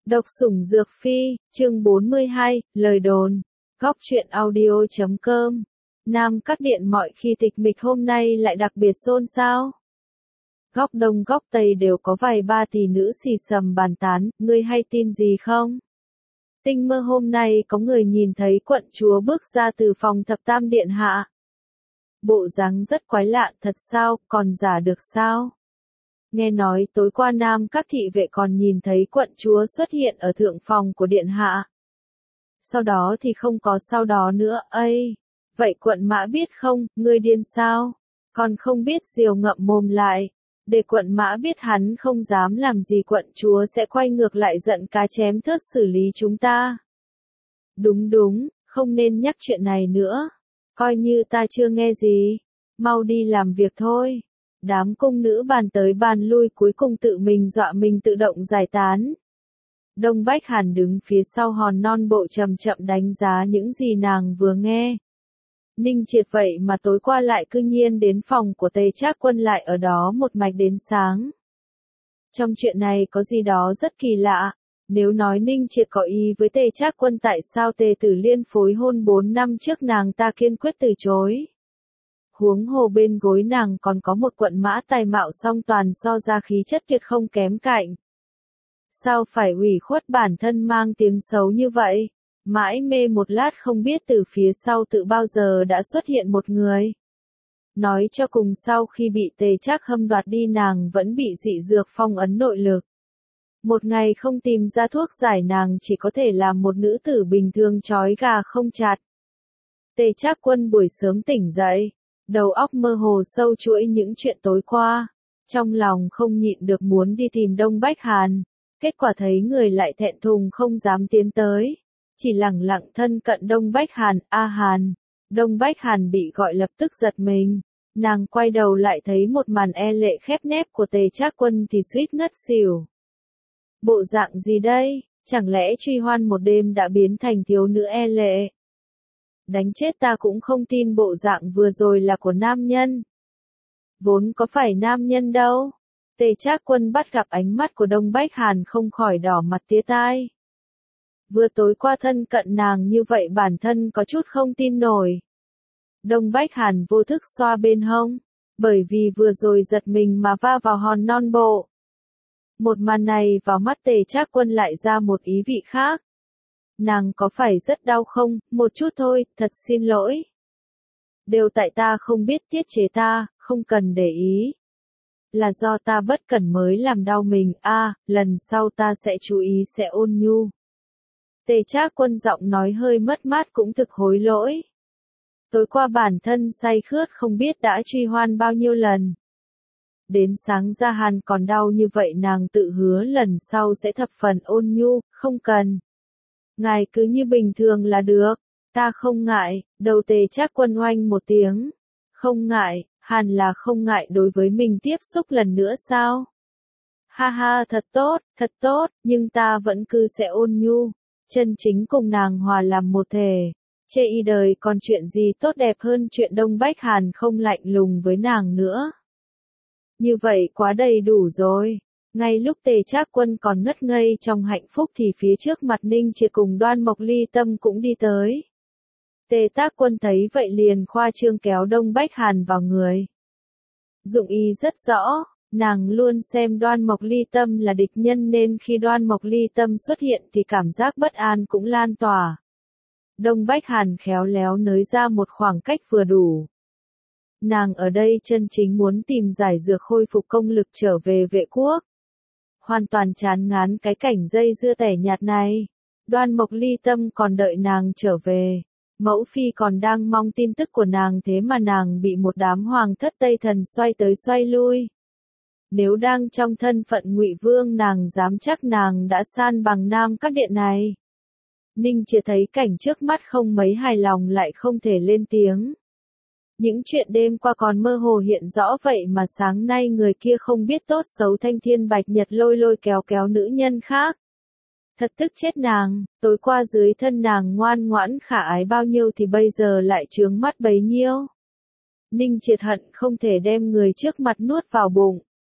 Độc sủng dược phi, chương 42, lời đồn. Góc truyện audio.com. Nam Các Điện mọi khi tịch mịch hôm nay lại đặc biệt xôn xao. Góc đông góc tây đều có vài ba tỷ nữ xì xầm bàn tán, ngươi hay tin gì không? Tinh mơ hôm nay có người nhìn thấy quận chúa bước ra từ phòng thập tam điện hạ. Bộ dáng rất quái lạ thật sao, còn giả được sao? Nghe nói tối qua Nam Các thị vệ còn nhìn thấy quận chúa xuất hiện ở thượng phòng của điện hạ. Sau đó thì không có sau đó nữa, ây. Vậy quận mã biết không, ngươi điên sao? Còn không biết diều ngậm mồm lại. Để quận mã biết hắn không dám làm gì quận chúa sẽ quay ngược lại giận cá chém thớt xử lý chúng ta. Đúng, không nên nhắc chuyện này nữa. Coi như ta chưa nghe gì. Mau đi làm việc thôi. Đám cung nữ bàn tới bàn lui cuối cùng tự mình dọa mình tự động giải tán. Đông Bách Hàn đứng phía sau hòn non bộ chậm chậm đánh giá những gì nàng vừa nghe. Ninh Triệt vậy mà tối qua lại cư nhiên đến phòng của Tề Trác Quân lại ở đó một mạch đến sáng. Trong chuyện này có gì đó rất kỳ lạ. Nếu nói Ninh Triệt có ý với Tề Trác Quân tại sao Tề Tử Liên phối hôn 4 năm trước nàng ta kiên quyết từ chối. Huống hồ bên gối nàng còn có một quận mã tài mạo song toàn so ra khí chất tuyệt không kém cạnh. Sao phải ủy khuất bản thân mang tiếng xấu như vậy? Mãi mê một lát không biết từ phía sau tự bao giờ đã xuất hiện một người. Nói cho cùng sau khi bị Tề Trác hâm đoạt đi nàng vẫn bị dị dược phong ấn nội lực. Một ngày không tìm ra thuốc giải nàng chỉ có thể là một nữ tử bình thường trói gà không chặt. Tề Trác Quân buổi sớm tỉnh dậy. Đầu óc mơ hồ sâu chuỗi những chuyện tối qua. Trong lòng không nhịn được muốn đi tìm Đông Bách Hàn. Kết quả thấy người lại thẹn thùng không dám tiến tới. Chỉ lẳng lặng thân cận Đông Bách Hàn, Hàn. Đông Bách Hàn bị gọi lập tức giật mình. Nàng quay đầu lại thấy một màn e lệ khép nép của Tề Trác Quân thì suýt ngất xỉu. Bộ dạng gì đây? Chẳng lẽ Truy Hoan một đêm đã biến thành thiếu nữ e lệ? Đánh chết ta cũng không tin bộ dạng vừa rồi là của nam nhân. Vốn có phải nam nhân đâu. Tề Trác Quân bắt gặp ánh mắt của Đông Bách Hàn không khỏi đỏ mặt tía tai. Vừa tối qua thân cận nàng như vậy bản thân có chút không tin nổi. Đông Bách Hàn vô thức xoa bên hông, bởi vì vừa rồi giật mình mà va vào hòn non bộ. Một màn này vào mắt Tề Trác Quân lại ra một ý vị khác. Nàng có phải rất đau không? Một chút thôi, thật xin lỗi. Đều tại ta không biết tiết chế ta, không cần để ý. Là do ta bất cẩn mới làm đau mình, lần sau ta sẽ chú ý sẽ ôn nhu. Tề Trác Quân giọng nói hơi mất mát cũng thực hối lỗi. Tối qua bản thân say khướt không biết đã truy hoan bao nhiêu lần. Đến sáng ra Hàn còn đau như vậy nàng tự hứa lần sau sẽ thập phần ôn nhu, không cần. Ngài cứ như bình thường là được, ta không ngại, đầu Tề Trác Quân oanh một tiếng. Không ngại, Hàn là không ngại đối với mình tiếp xúc lần nữa sao? Ha ha thật tốt, nhưng ta vẫn cứ sẽ ôn nhu, chân chính cùng nàng hòa làm một thể. Chê y đời còn chuyện gì tốt đẹp hơn chuyện Đông Bách Hàn không lạnh lùng với nàng nữa. Như vậy quá đầy đủ rồi. Ngay lúc Tề Trác Quân còn ngất ngây trong hạnh phúc thì phía trước mặt Ninh Triệt cùng Đoan Mộc Ly Tâm cũng đi tới. Tề Trác Quân thấy vậy liền khoa trương kéo Đông Bách Hàn vào người. Dụng ý rất rõ, nàng luôn xem Đoan Mộc Ly Tâm là địch nhân nên khi Đoan Mộc Ly Tâm xuất hiện thì cảm giác bất an cũng lan tỏa. Đông Bách Hàn khéo léo nới ra một khoảng cách vừa đủ. Nàng ở đây chân chính muốn tìm giải dược khôi phục công lực trở về vệ quốc. Hoàn toàn chán ngán cái cảnh dây dưa tẻ nhạt này. Đoan Mộc Ly Tâm còn đợi nàng trở về. Mẫu phi còn đang mong tin tức của nàng thế mà nàng bị một đám hoàng thất Tây Thần xoay tới xoay lui. Nếu đang trong thân phận Ngụy Vương nàng dám chắc nàng đã san bằng Nam Các Điện này. Ninh Triệt thấy cảnh trước mắt không mấy hài lòng lại không thể lên tiếng. Những chuyện đêm qua còn mơ hồ hiện rõ vậy mà sáng nay người kia không biết tốt xấu Thanh Thiên Bạch Nhật lôi kéo nữ nhân khác. Thật tức chết nàng, tối qua dưới thân nàng ngoan ngoãn khả ái bao nhiêu thì bây giờ lại trướng mắt bấy nhiêu. Ninh Triệt hận không thể đem người trước mặt nuốt vào bụng.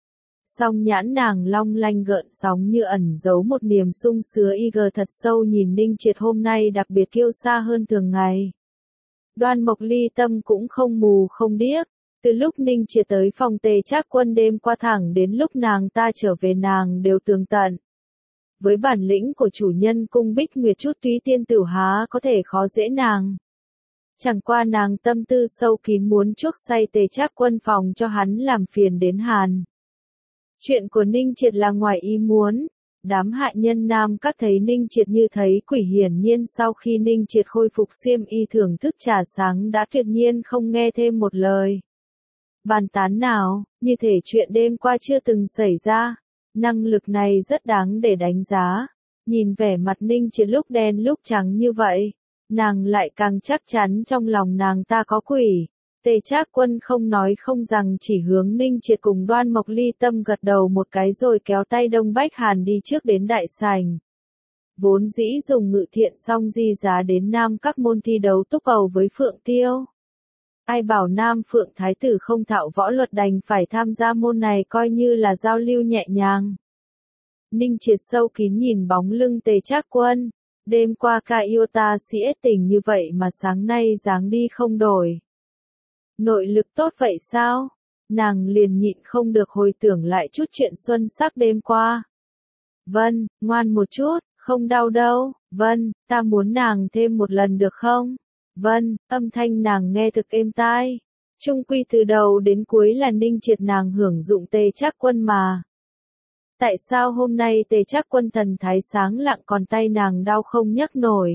Song nhãn nàng long lanh gợn sóng như ẩn giấu một niềm sung sứa thật sâu nhìn Ninh Triệt hôm nay đặc biệt kiêu sa hơn thường ngày. Đoan Mộc Ly tâm cũng không mù không điếc, từ lúc Ninh Triệt tới phòng Tề Trác Quân đêm qua thẳng đến lúc nàng ta trở về nàng đều tường tận. Với bản lĩnh của chủ nhân cung Bích Nguyệt chút túy tiên tử há có thể khó dễ nàng. Chẳng qua nàng tâm tư sâu kín muốn chuốc say Tề Trác Quân phòng cho hắn làm phiền đến hàn. Chuyện của Ninh Triệt là ngoài ý muốn. Đám hạ nhân nam các thấy Ninh Triệt như thấy quỷ, hiển nhiên sau khi Ninh Triệt khôi phục xiêm y thưởng thức trà sáng đã tuyệt nhiên không nghe thêm một lời bàn tán nào, như thể chuyện đêm qua chưa từng xảy ra. Năng lực này rất đáng để đánh giá. Nhìn vẻ mặt Ninh Triệt lúc đen lúc trắng như vậy, nàng lại càng chắc chắn trong lòng nàng ta có quỷ. Tề Trác Quân không nói không rằng chỉ hướng Ninh Triệt cùng Đoan Mộc Ly tâm gật đầu một cái rồi kéo tay Đông Bách Hàn đi trước đến đại sảnh. Vốn dĩ dùng Ngự Thiện xong di giá đến Nam các môn thi đấu túc cầu với Phượng Tiêu. Ai bảo Nam Phượng Thái tử không thạo võ luật đành phải tham gia môn này coi như là giao lưu nhẹ nhàng. Ninh Triệt sâu kín nhìn bóng lưng Tề Trác Quân. Đêm qua ca yêu ta sĩ tình như vậy mà sáng nay dáng đi không đổi. Nội lực tốt vậy sao? Nàng liền nhịn không được hồi tưởng lại chút chuyện xuân sắc đêm qua. Vân, ngoan một chút, không đau đâu. Vân, ta muốn nàng thêm một lần được không? Vân, âm thanh nàng nghe thực êm tai. Chung quy từ đầu đến cuối là Ninh Triệt nàng hưởng dụng Tề Trác Quân mà. Tại sao hôm nay Tề Trác Quân thần thái sáng lặng còn tay nàng đau không nhấc nổi?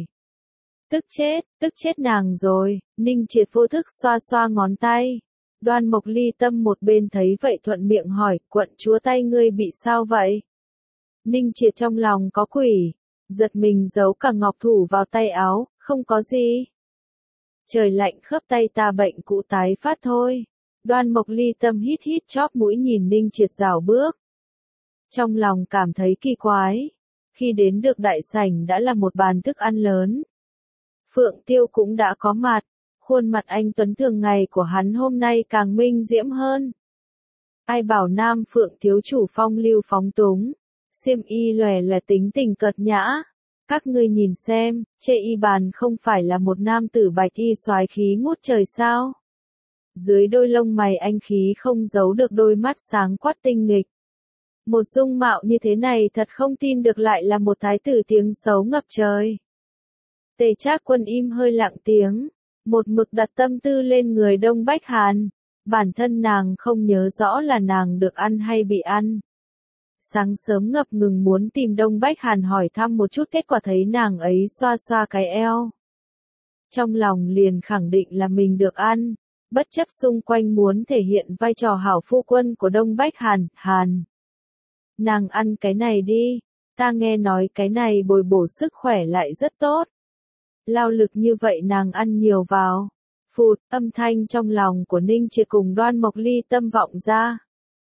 Tức chết nàng rồi. Ninh Triệt vô thức xoa xoa ngón tay. Đoan Mộc Ly tâm một bên thấy vậy thuận miệng hỏi, quận chúa tay ngươi bị sao vậy? Ninh Triệt trong lòng có quỷ, giật mình giấu cả ngọc thủ vào tay áo, không có gì. Trời lạnh khớp tay ta bệnh cũ tái phát thôi. Đoan Mộc Ly tâm hít hít chóp mũi nhìn Ninh Triệt rảo bước. Trong lòng cảm thấy kỳ quái. Khi đến được đại sảnh đã là một bàn thức ăn lớn. Phượng Tiêu cũng đã có mặt. Khuôn mặt anh tuấn thường ngày của hắn hôm nay càng minh diễm hơn. Ai bảo Nam Phượng thiếu chủ phong lưu phóng túng. Xiêm y lòe là tính tình cợt nhã. Các ngươi nhìn xem, Chê Y Bàn không phải là một nam tử bạch y soái khí ngút trời sao? Dưới đôi lông mày anh khí không giấu được đôi mắt sáng quắc tinh nghịch. Một dung mạo như thế này thật không tin được lại là một thái tử tiếng xấu ngập trời. Tề Trác Quân im hơi lặng tiếng, một mực đặt tâm tư lên người Đông Bách Hàn. Bản thân nàng không nhớ rõ là nàng được ăn hay bị ăn. Sáng sớm ngập ngừng muốn tìm Đông Bách Hàn hỏi thăm một chút, kết quả thấy nàng ấy xoa xoa cái eo. Trong lòng liền khẳng định là mình được ăn, bất chấp xung quanh muốn thể hiện vai trò hảo phu quân của Đông Bách Hàn. Nàng ăn cái này đi, ta nghe nói cái này bồi bổ sức khỏe lại rất tốt. Lao lực như vậy nàng ăn nhiều vào. Phụt, âm thanh trong lòng của Ninh Triệt cùng Đoan Mộc Ly tâm vọng ra.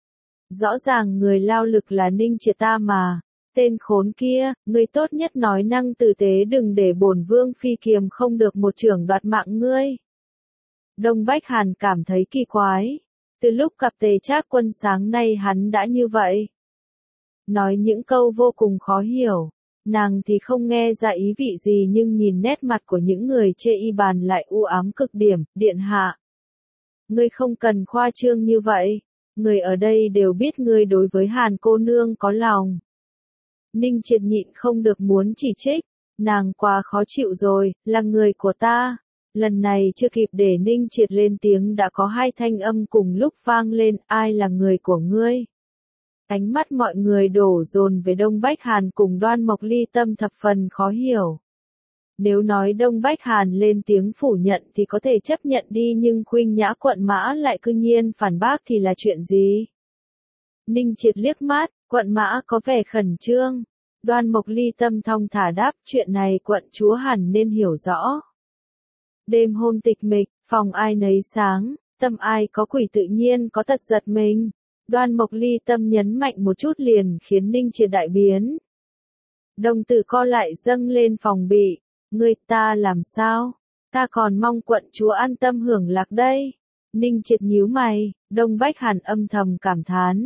Rõ ràng người lao lực là Ninh Triệt ta mà. Tên khốn kia, ngươi tốt nhất nói năng tử tế đừng để bổn vương phi kiềm không được một chưởng đoạt mạng ngươi. Đông Bách Hàn cảm thấy kỳ quái. Từ lúc gặp Tề Trác Quân sáng nay hắn đã như vậy. Nói những câu vô cùng khó hiểu. Nàng thì không nghe ra ý vị gì nhưng nhìn nét mặt của những người Chê Y Bàn lại u ám cực điểm, điện hạ. Ngươi không cần khoa trương như vậy. Người ở đây đều biết ngươi đối với Hàn cô nương có lòng. Ninh Triệt nhịn không được muốn chỉ trích. Nàng quá khó chịu rồi, là người của ta. Lần này chưa kịp để Ninh Triệt lên tiếng đã có hai thanh âm cùng lúc vang lên, ai là người của ngươi? Ánh mắt mọi người đổ dồn về Đông Bách Hàn cùng Đoan Mộc Ly tâm thập phần khó hiểu. Nếu nói Đông Bách Hàn lên tiếng phủ nhận thì có thể chấp nhận đi nhưng Khuynh Nhã Quận Mã lại cư nhiên phản bác thì là chuyện gì? Ninh Triệt liếc mắt, Quận Mã có vẻ khẩn trương. Đoan Mộc Ly tâm thong thả đáp, chuyện này quận chúa hẳn nên hiểu rõ. Đêm hôm tịch mịch, phòng ai nấy sáng, tâm ai có quỷ tự nhiên có tật giật mình. Đoan Mộc Ly tâm nhấn mạnh một chút liền khiến Ninh Triệt đại biến. Đồng tử co lại dâng lên phòng bị. Người ta làm sao? Ta còn mong quận chúa an tâm hưởng lạc đây. Ninh Triệt nhíu mày, Đông Bách Hàn âm thầm cảm thán.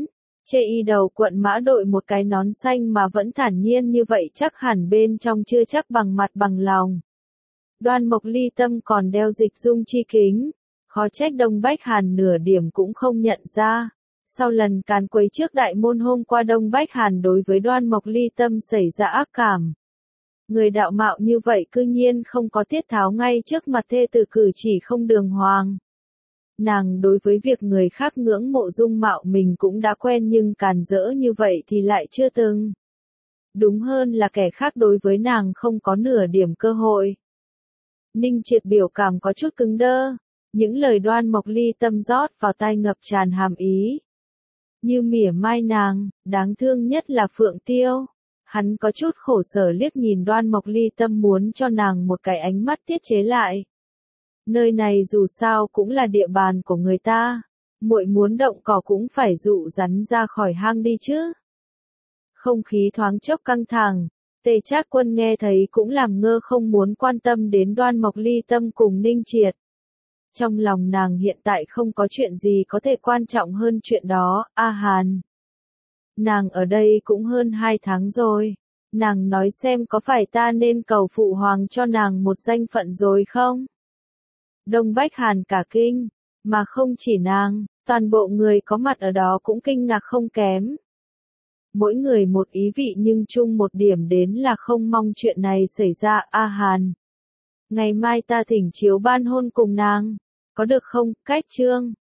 Chê y đầu quận mã đội một cái nón xanh mà vẫn thản nhiên như vậy chắc hẳn bên trong chưa chắc bằng mặt bằng lòng. Đoan Mộc Ly Tâm còn đeo dịch dung chi kính, khó trách Đông Bách Hàn nửa điểm cũng không nhận ra. Sau lần càn quấy trước đại môn hôm qua Đông Bách Hàn đối với Đoan Mộc Ly Tâm xảy ra ác cảm. Người đạo mạo như vậy cư nhiên không có tiết tháo ngay trước mặt thê tử cử chỉ không đường hoàng. Nàng đối với việc người khác ngưỡng mộ dung mạo mình cũng đã quen nhưng càn rỡ như vậy thì lại chưa từng. Đúng hơn là kẻ khác đối với nàng không có nửa điểm cơ hội. Ninh Triệt biểu cảm có chút cứng đơ, những lời Đoan Mộc Ly Tâm rót vào tai ngập tràn hàm ý. Như mỉa mai nàng, đáng thương nhất là Phượng Tiêu. Hắn có chút khổ sở liếc nhìn Đoan Mộc Ly Tâm muốn cho nàng một cái ánh mắt tiết chế lại. Nơi này dù sao cũng là địa bàn của người ta, muội muốn động cỏ cũng phải dụ rắn ra khỏi hang đi chứ. Không khí thoáng chốc căng thẳng, Tề Trác Quân nghe thấy cũng làm ngơ không muốn quan tâm đến Đoan Mộc Ly Tâm cùng Ninh Triệt. Trong lòng nàng hiện tại không có chuyện gì có thể quan trọng hơn chuyện đó, A Hàn. Nàng ở đây cũng hơn 2 tháng rồi, nàng nói xem có phải ta nên cầu phụ hoàng cho nàng một danh phận rồi không? Đông Bách Hàn cả kinh, mà không chỉ nàng, toàn bộ người có mặt ở đó cũng kinh ngạc không kém. Mỗi người một ý vị nhưng chung một điểm đến là không mong chuyện này xảy ra. A Hàn, ngày mai ta thỉnh chiếu ban hôn cùng nàng, có được không? Cách chương